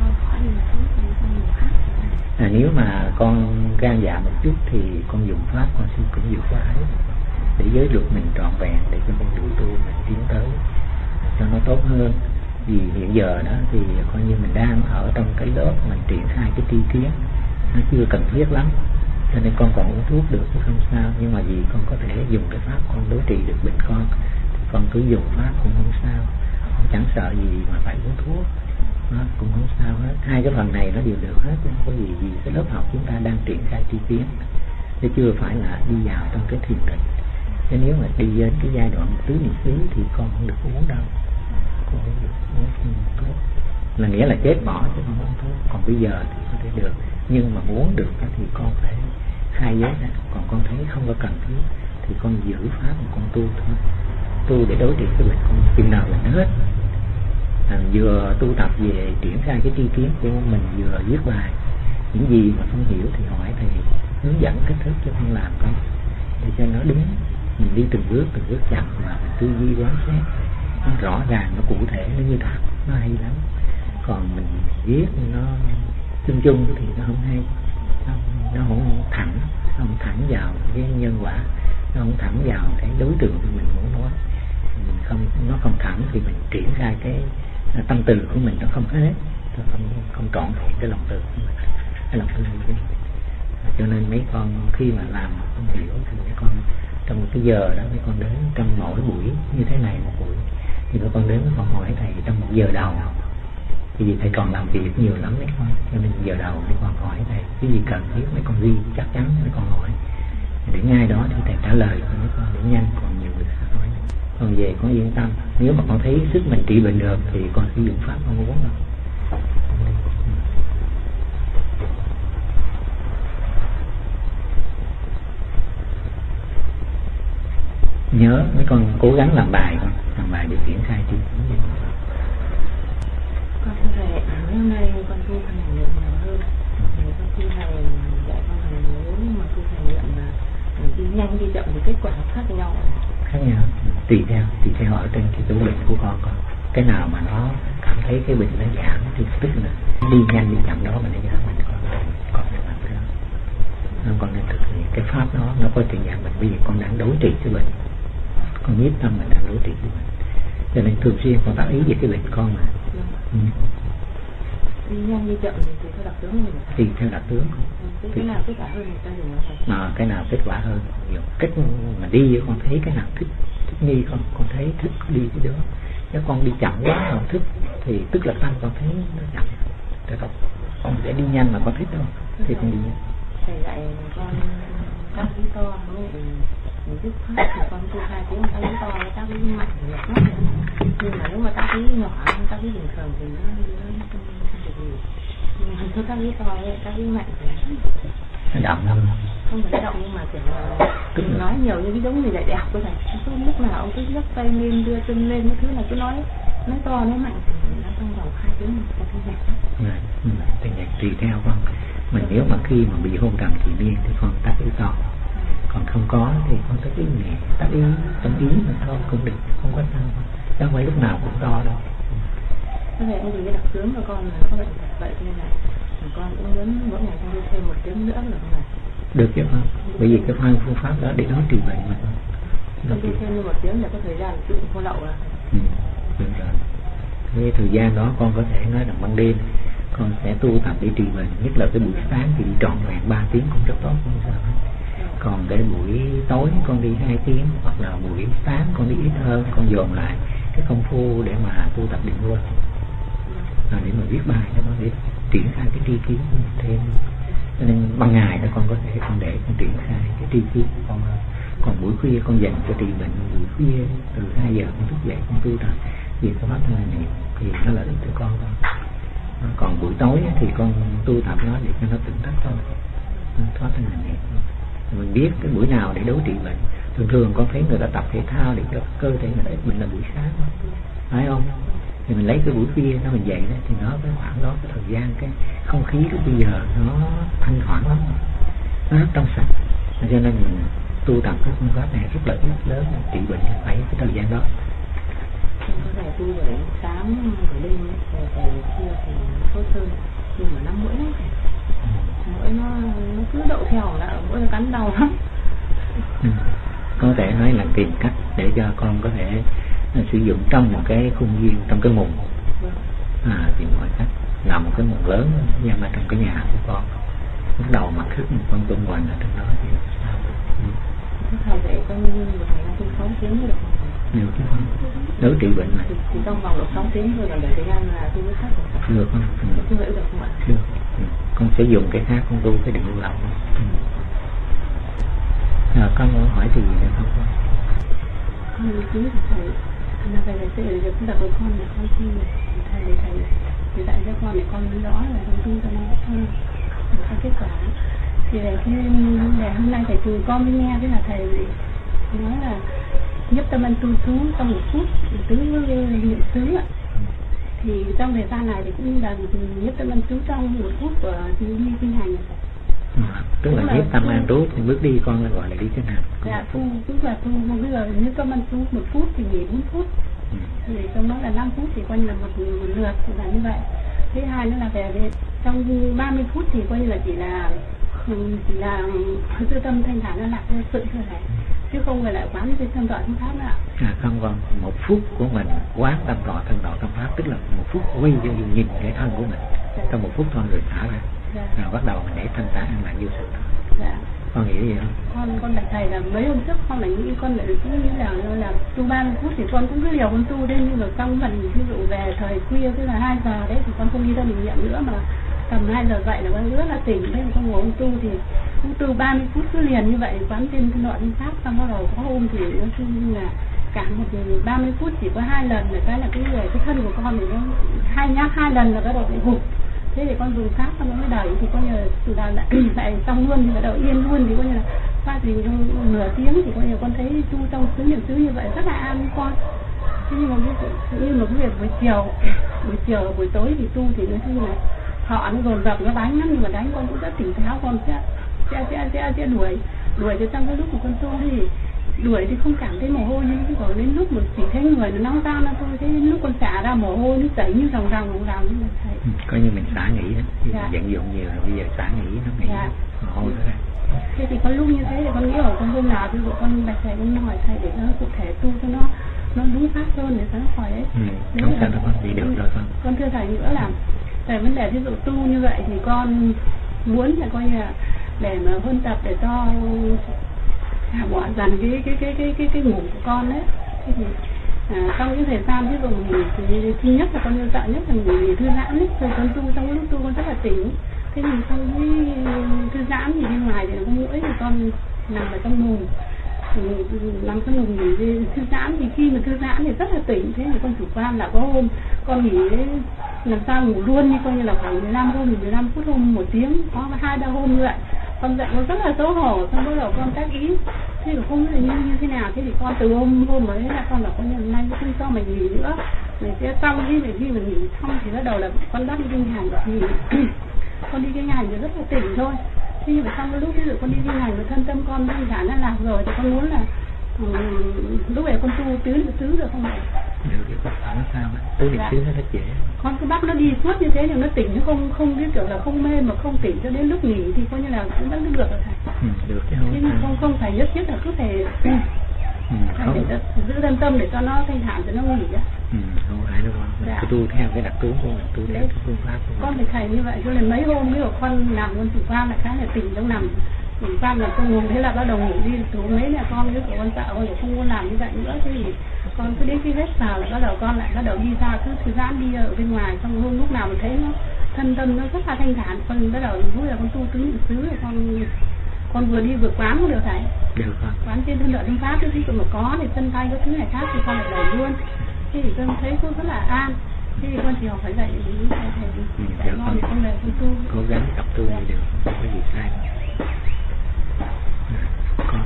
Nếu mà con gan dạ một chút thì con dùng pháp, con xin cũng vượt qua hết để giới luật mình trọn vẹn, để cho con đường tu mình tiến tới cho nó tốt hơn. Vì hiện giờ đó thì coi như mình đang ở trong cái lớp mình triển khai cái tri kiến, nó chưa cần thiết lắm, cho nên con còn uống thuốc được chứ không sao. Nhưng mà vì con có thể dùng cái pháp con đối trị được bệnh con, thì con cứ dùng pháp cũng không sao, cũng chẳng sợ gì mà phải uống thuốc, nó cũng không sao hết. Hai cái phần này nó đều được hết, không có gì. Vì cái lớp học chúng ta đang triển khai tri kiến, chứ chưa phải là đi vào trong cái thiền định. Chứ nếu mà đi đến cái giai đoạn tứ niệm xứ thì con không được uống đâu, con không được uống thuốc, là nghĩa là chết bỏ chứ không uống thuốc. Còn bây giờ thì có thể được, nhưng mà muốn được thì con phải khai giới ra. Còn con thấy không có cần thiết thì con giữ pháp mà con tu thôi, tu để đối trị cái bệnh con chừng nào là hết. Vừa tu tập về triển khai cái tri kiến của mình, vừa viết bài. Những gì mà không hiểu thì hỏi thầy hướng dẫn cách thức cho con làm con, để cho nó đúng. Mình đi từng bước chậm mà mình tư duy quán xét, nó rõ ràng, nó cụ thể, nó như thật, nó hay lắm. Còn mình viết nó chung chung thì nó không hay, nó không thẳng, nó không thẳng vào cái nhân quả, nó không thẳng vào cái đối tượng của mình muốn nói. Nó không thẳng thì mình triển khai cái tâm từ của mình nó không hết, nó không trọn vẹn cái lòng từ của mình, cái lòng từ của mình. Cho nên mấy con khi mà làm không hiểu thì mấy con trong cái giờ đó mấy con đến trong mỗi buổi như thế này một buổi, thì mấy con đến mấy con hỏi thầy trong một giờ đầu, vì thầy còn làm việc nhiều lắm mấy con, cho nên giờ đầu mấy con hỏi thầy cái gì cần thiết mấy con ghi chắc chắn mấy con hỏi, để ngay đó thì thầy trả lời cho mấy con để nhanh. Còn nhiều người khác hỏi, còn về con yên tâm, nếu mà con thấy sức mình trị bệnh được thì con sử dụng pháp con uống đâu. Nhớ mấy con cố gắng làm bài để triển khai tri kiến. Con thưa thầy, hôm nay con tu phần hành niệm nhiều hơn, con tu thầy dạy con hành nếu mà tu hành niệm mà đi nhanh đi chậm thì kết quả khác nhau. Khác nhau, tùy theo ở trên cái chỗ bệnh của con. Cái nào mà nó cảm thấy cái bệnh nó giảm thì tức là đi nhanh đi chậm đó mà nó giảm, mình con nên làm cái đó. Con nên thực hiện cái pháp đó, nó có thể giảm bệnh. Bây giờ con đang đối trị cái bệnh, con nhiếp tâm mình đang đối trị cái bệnh, cho nên thường xuyên con tác ý về cái bệnh con mà. Đi nhanh đi chậm thì theo đặc tướng mình. Thì theo đặc tướng. Cái nào kết quả hơn người ta dùng nó. Cái nào kết quả hơn nhiều. Cách mà đi con thấy cái nào thích nghi con thấy thích đi cái đó. Nếu con đi chậm quá mà thích thì tức là tâm con thấy nó chậm. Thế con sẽ đi nhanh mà con thích đâu thì con đi nhanh. Thầy dạy con các lý to mình giúp pháp thì con tu 2 tiếng các lý to với các lý mạnh thì nhập mắt. Nhưng mà nếu mà các lý nhỏ hơn các lý bình thường thì nó không được gì. Nhưng mà thôi các lý to với các lý mạnh thì nó động lắm. Không phải động nhưng mà kiểu là nói nhiều như giống như dạy đại học của thầy. Không lúc nào ông cứ nhấc tay lên đưa chân lên, cái thứ là cứ nói to nói mạnh thì nó trong vòng 2 tiếng mình có thể nhạc. Thì nhạc tùy theo con. Mình nếu mà khi mà bị hôn trầm thì miên thì con tác ý to, còn không có thì con tác ý nhẹ, tác ý tâm ý mà thôi cũng được, không có sao, đâu phải lúc nào cũng to đâu. Có thể ông vì cái đặc tướng của con là có bệnh vậy nên là con cũng muốn mỗi ngày con đi thêm 1 tiếng nữa là không này. Được chứ không? Bởi vì cái phương pháp đó để nó trị bệnh mà thôi. Con đi thêm 1 tiếng để có thời gian tự không lậu à? Được rồi. Cái thời gian đó con có thể nói là ban đêm con sẽ tu tập để trị bệnh, nhất là cái buổi sáng thì đi trọn vẹn 3 tiếng cũng rất tốt, không sao hết. Còn cái buổi tối con đi 2 tiếng, hoặc là buổi sáng con đi ít hơn, con dồn lại cái công phu để mà tu tập định quân, để mà viết bài cho nó để triển khai cái tri kiến thêm. Cho nên ban ngày thì con có thể con để con triển khai cái tri kiến của con, còn buổi khuya con dành cho trị bệnh. Buổi khuya từ 2 giờ con thức dậy con tu tập vì có pháp thân niệm thì nó lợi ích cho con thôi. Còn buổi tối thì con tu tập nó để cho nó tỉnh thức thôi, thoát thân niệm. Mình biết cái buổi nào để đối trị bệnh. Thường con thấy người ta tập thể thao để cho cơ thể người ta ít bệnh là buổi sáng thôi, phải không? Thì mình lấy cái buổi khuya nó mình dậy đó, thì nó cái khoảng đó cái thời gian cái không khí lúc bây giờ nó thanh thoảng lắm, nó rất trong sạch, cho nên mình tu tập cái phương pháp này rất là lớn trị bệnh phải cái thời gian đó. Có thể tu buổi sáng buổi đêm về kia thì tốt hơn, nhưng mà nó mũi lắm, mũi nó cứ đậu theo là mũi nó cắn đau lắm. Có thể nói là tìm cách để cho con có thể sử dụng trong một cái khuôn viên, trong cái mùng, tìm mọi cách làm một cái mùng lớn giam ở trong cái nhà của con, bắt đầu mặc thức một con tung hoành ở trong đó thì sao? Thầy dạy con một ngày tu 6 tiếng được không? Được chứ không? Nếu trị bệnh này thì trong vòng 6 tiếng thôi là để thời gian là tu với khác được. Được không? Tu vậy được không ạ? Được. Con sẽ dùng cái khác con tu cái đừng lưu lậu. Con muốn hỏi gì nữa không con? Con cứ thầy là thầy sẽ được cũng đặt với con để con xin thầy dạy cho con để con nói rõ là con tu cho nó có kết quả. Thì để hôm nay thầy cùng con mới nghe thế là thầy nói là nhất tâm ăn tu chú trong 1 phút tứ niệm xứ ạ. Thì trong thời gian này thì cũng là nhất tâm ăn trú trong 1 phút của đi kinh hành. Tức là nhất tâm an trú thì bước đi con là gọi là đi thế nào? Dạ, tức là tu bây giờ nhất tâm an trú 1 phút thì nghỉ 4 phút. Thì trong đó là 5 phút thì coi như là một lượt là như vậy. Thứ hai nữa là về trong 30 phút thì coi như là chỉ là tư tâm thanh thản nó lạc theo sự thôi này, chứ không phải là quán cái thân tọa thân pháp nữa. Không, còn 1 phút của mình quán tâm tọa thân pháp, tức là 1 phút quay cho nhìn cái thân của mình. Trong 1 phút thôi rồi thả ra. Rồi bắt đầu mình để thanh tản an lạc vô sự. Con nghĩ gì không? Con đặt thầy là mấy hôm trước con lại nghĩ con lại cũng như là tu 30 phút thì con cũng cứ liều con tu đến, nhưng mà trong mình ví dụ về thời khuya tức là 2 giờ đấy thì con không đi ra định niệm nữa, mà tầm 2 giờ dậy là con rất là tỉnh, thế mà con ngồi con tu thì cũng tu 30 phút cứ liền như vậy, quán trên nội thân pháp. Xong bắt đầu có hôm thì nói chung là cả một 30 phút chỉ có 2 lần là cái thân của con thì nó nhát 2 lần là bắt đầu bị gục. Thế thì con dùng pháp xong nó mới đẩy thì coi như là lại xong luôn, thì bắt đầu yên luôn, thì coi như là phát gì trong nửa tiếng thì coi như con thấy tu trong xứ niệm xứ như vậy rất là an với con. Thế nhưng mà cái việc buổi chiều buổi tối thì tu thì nói chung là họ nó dồn dập nó đánh lắm, nhưng mà đánh con cũng rất tỉnh táo, con sẽ đuổi cho trong cái lúc của con tu thì đuổi thì không cảm thấy mồ hôi, nhưng còn đến lúc mà chỉ thấy người nó nóng ra nó thôi, thế đến lúc con xả ra mồ hôi nó chảy như ròng như là thầy. Coi như mình xả nghỉ đó, thì mình vận dụng nhiều rồi, bây giờ xả nghỉ nó nghỉ mồ hôi đó ra. Thế thì con lúc như thế thì con nghĩ ở con hôm nào ví dụ con bạch thầy con hỏi thầy để nó cụ thể tu cho nó đúng pháp hơn để cho nó khỏi đấy. Không sao đâu con, gì được rồi con. Con thưa thầy nữa là về vấn đề ví dụ tu như vậy thì con muốn là coi như là để mà huân tập để cho bỏ dần cái ngủ của con đấy. Thế thì trong cái thời gian ví dụ nghỉ thì thứ nhất là con yêu sợ nhất là nghỉ thư giãn ấy, rồi con tu trong lúc tu con rất là tỉnh. Thế thì trong cái thư giãn thì bên ngoài thì nó có mũi thì con nằm ở trong mùng, nằm trong mùng nghỉ thư giãn, thì khi mà thư giãn thì rất là tỉnh. Thế thì con chủ quan là có hôm con nghỉ làm sao ngủ luôn, như coi như là khoảng 15 phút hôm 1 tiếng, có 2-3 hôm như vậy. Con dậy con rất là xấu hổ, xong bắt đầu con tác ý, thế thì không biết là như thế nào. Thế thì con từ hôm ấy là con bảo con hôm nay không cho mình nghỉ nữa, mình sẽ xong đi, để khi mình nghỉ xong thì bắt đầu là con bắt đi kinh hành thì con đi kinh hành thì rất là tỉnh thôi. Thế nhưng mà xong cái lúc ví dụ con đi kinh hành mà thân tâm con đơn giản là lạc rồi thì con muốn là lúc này con tu tứ niệm xứ được không ạ? Được, chứ không phải sao mà tứ niệm xứ nó rất dễ. Con cứ bắt nó đi suốt như thế thì nó tỉnh, chứ không biết kiểu là không mê mà không tỉnh cho đến lúc nghỉ thì coi như là cũng vẫn được rồi thầy. Được chứ không. Nhưng không phải nhất thiết là cứ phải để giữ thân tâm để cho nó thanh thản cho nó nghỉ á. Không phải đâu con. Cứ tu theo cái đặc tướng của mình, tu theo cái phương pháp của mình. Con phải thầy như vậy cho nên mấy hôm ví dụ con nằm con chủ quan là khá là tỉnh trong nằm. Chủ quan là con ngủ thế là bắt đầu ngủ đi, từ mấy là con với con sợ con không muốn làm như vậy nữa. Thế thì con cứ đến khi hết vào là bắt đầu con lại bắt đầu đi ra cứ thư giãn đi ở bên ngoài, trong hôm lúc nào mình thấy nó thân tâm nó rất là thanh thản. Con bắt đầu lúc là con tu tứ một xứ rồi con vừa đi vừa quán cũng được thầy. Được không? Quán trên thân đợi thân pháp chứ khi mà có thì chân tay có thứ này khác thì con lại đẩy luôn. Thế thì con thấy con rất là an. Thế thì con chỉ học phải dạy ý thầy dạy ngon thì con về con tu. Cố gắng tập tu thì được, không có gì sai. Con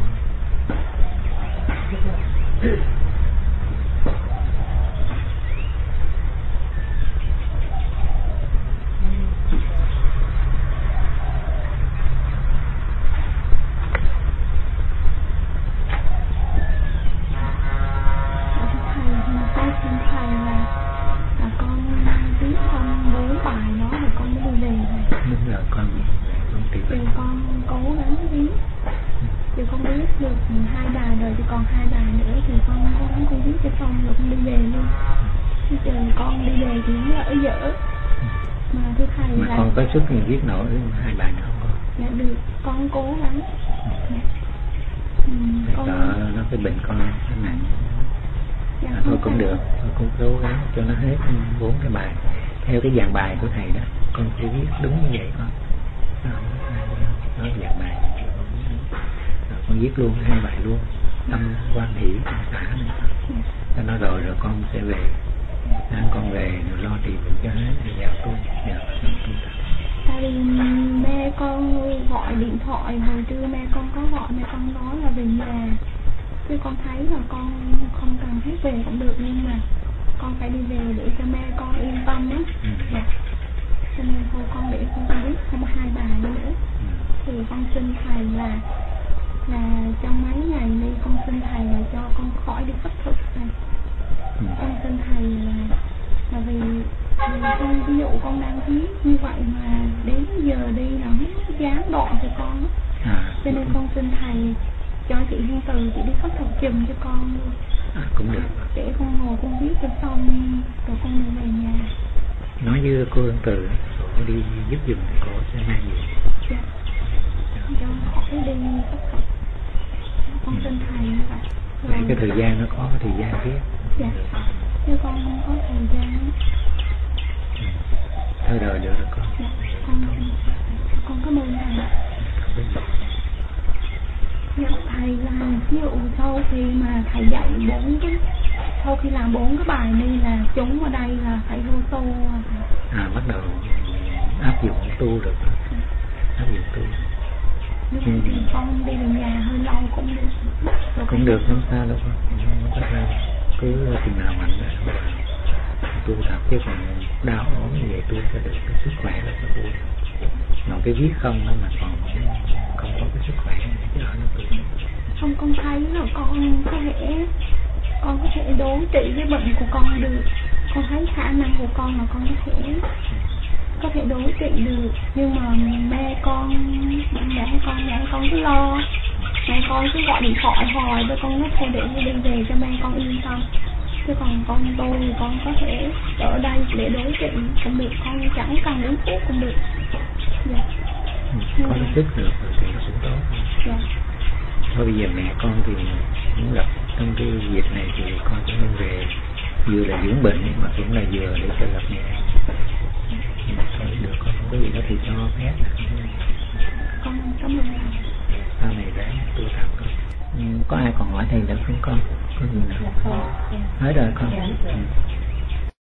có sức thì viết nổi 2 bài nữa không? Dạ được, con cố gắng. Con nó cái bệnh con nó nặng. Dạ, thôi cũng được, thôi cũng cố gắng cho nó hết 4 cái bài theo cái dàn bài của thầy đó. Con chỉ viết đúng như vậy con. Nó dàn bài rồi con viết luôn 2 bài luôn, tâm quan hỷ tâm xã này. Cho nó rồi con sẽ về. Con về rồi lo tìm cho hết rồi vào tu. Tại vì mẹ con gọi điện thoại hồi trưa mẹ con có gọi, mẹ con nói là về nhà. Chứ con thấy là con không cần hết về cũng được, nhưng mà con phải đi về để cho mẹ con yên tâm á. Dạ. Cho nên thôi con để con biết không 2 bài nữa. Thì con xin thầy là trong mấy ngày nay con xin thầy là cho con khỏi đi khất thực này. Con xin thầy là vì con ví dụ con đang viết như vậy mà đến giờ đi là không dám đoạn cho con cho nên con xin thầy cho chị Hương Từ chị đi khất thực chùm cho con luôn. Cũng được để con ngồi con viết cho xong rồi con đi về nhà. Nói với cô Hương Từ cô đi giúp giùm thì cô sẽ mang gì. Dạ. Cho khỏi đi khất thực. Con xin thầy như vậy. Để cái thời gian nó có thời gian viết. Dạ. Chứ con không có thời gian. Thôi đời được rồi con. Dạ, con cảm ơn thầy. Dạ, thầy là ví dụ sau khi mà thầy dạy sau khi làm 4 cái bài này là chúng ở đây là phải vô tu. Bắt đầu áp dụng tu được. Áp dụng tu. Nhưng thì con đi về nhà hơi lâu cũng được. Cũng được, không sao đâu con. Không có sao. Cứ chừng nào mạnh rồi tu tập, chứ còn đau ốm như vậy tu sẽ được cái sức khỏe là có tu. Còn cái viết không đó mà còn không có cái sức khỏe chứ ở nó tu. Không, con thấy là con có thể đối trị với bệnh của con được. Con thấy khả năng của con là con có thể đối trị được, nhưng mà mẹ con cứ lo, mẹ con cứ gọi điện thoại hỏi với con, nó thôi để đi về cho mẹ con yên tâm. Chứ còn con tôi thì con có thể ở đây để đối trị cũng được, con chẳng cần uống thuốc cũng được. Dạ. Có sức được rồi thì nó cũng tốt. Dạ. Thôi bây giờ mẹ con thì muốn gặp trong cái việc này thì con sẽ nên về, vừa là dưỡng bệnh mà cũng là vừa để cho gặp mẹ. Thôi được, con không có gì đó thì cho phép. Con cảm ơn thầy. Sau này ráng tu tập con. Có ai còn hỏi thầy nữa không con? Có gì nữa? Hết rồi con.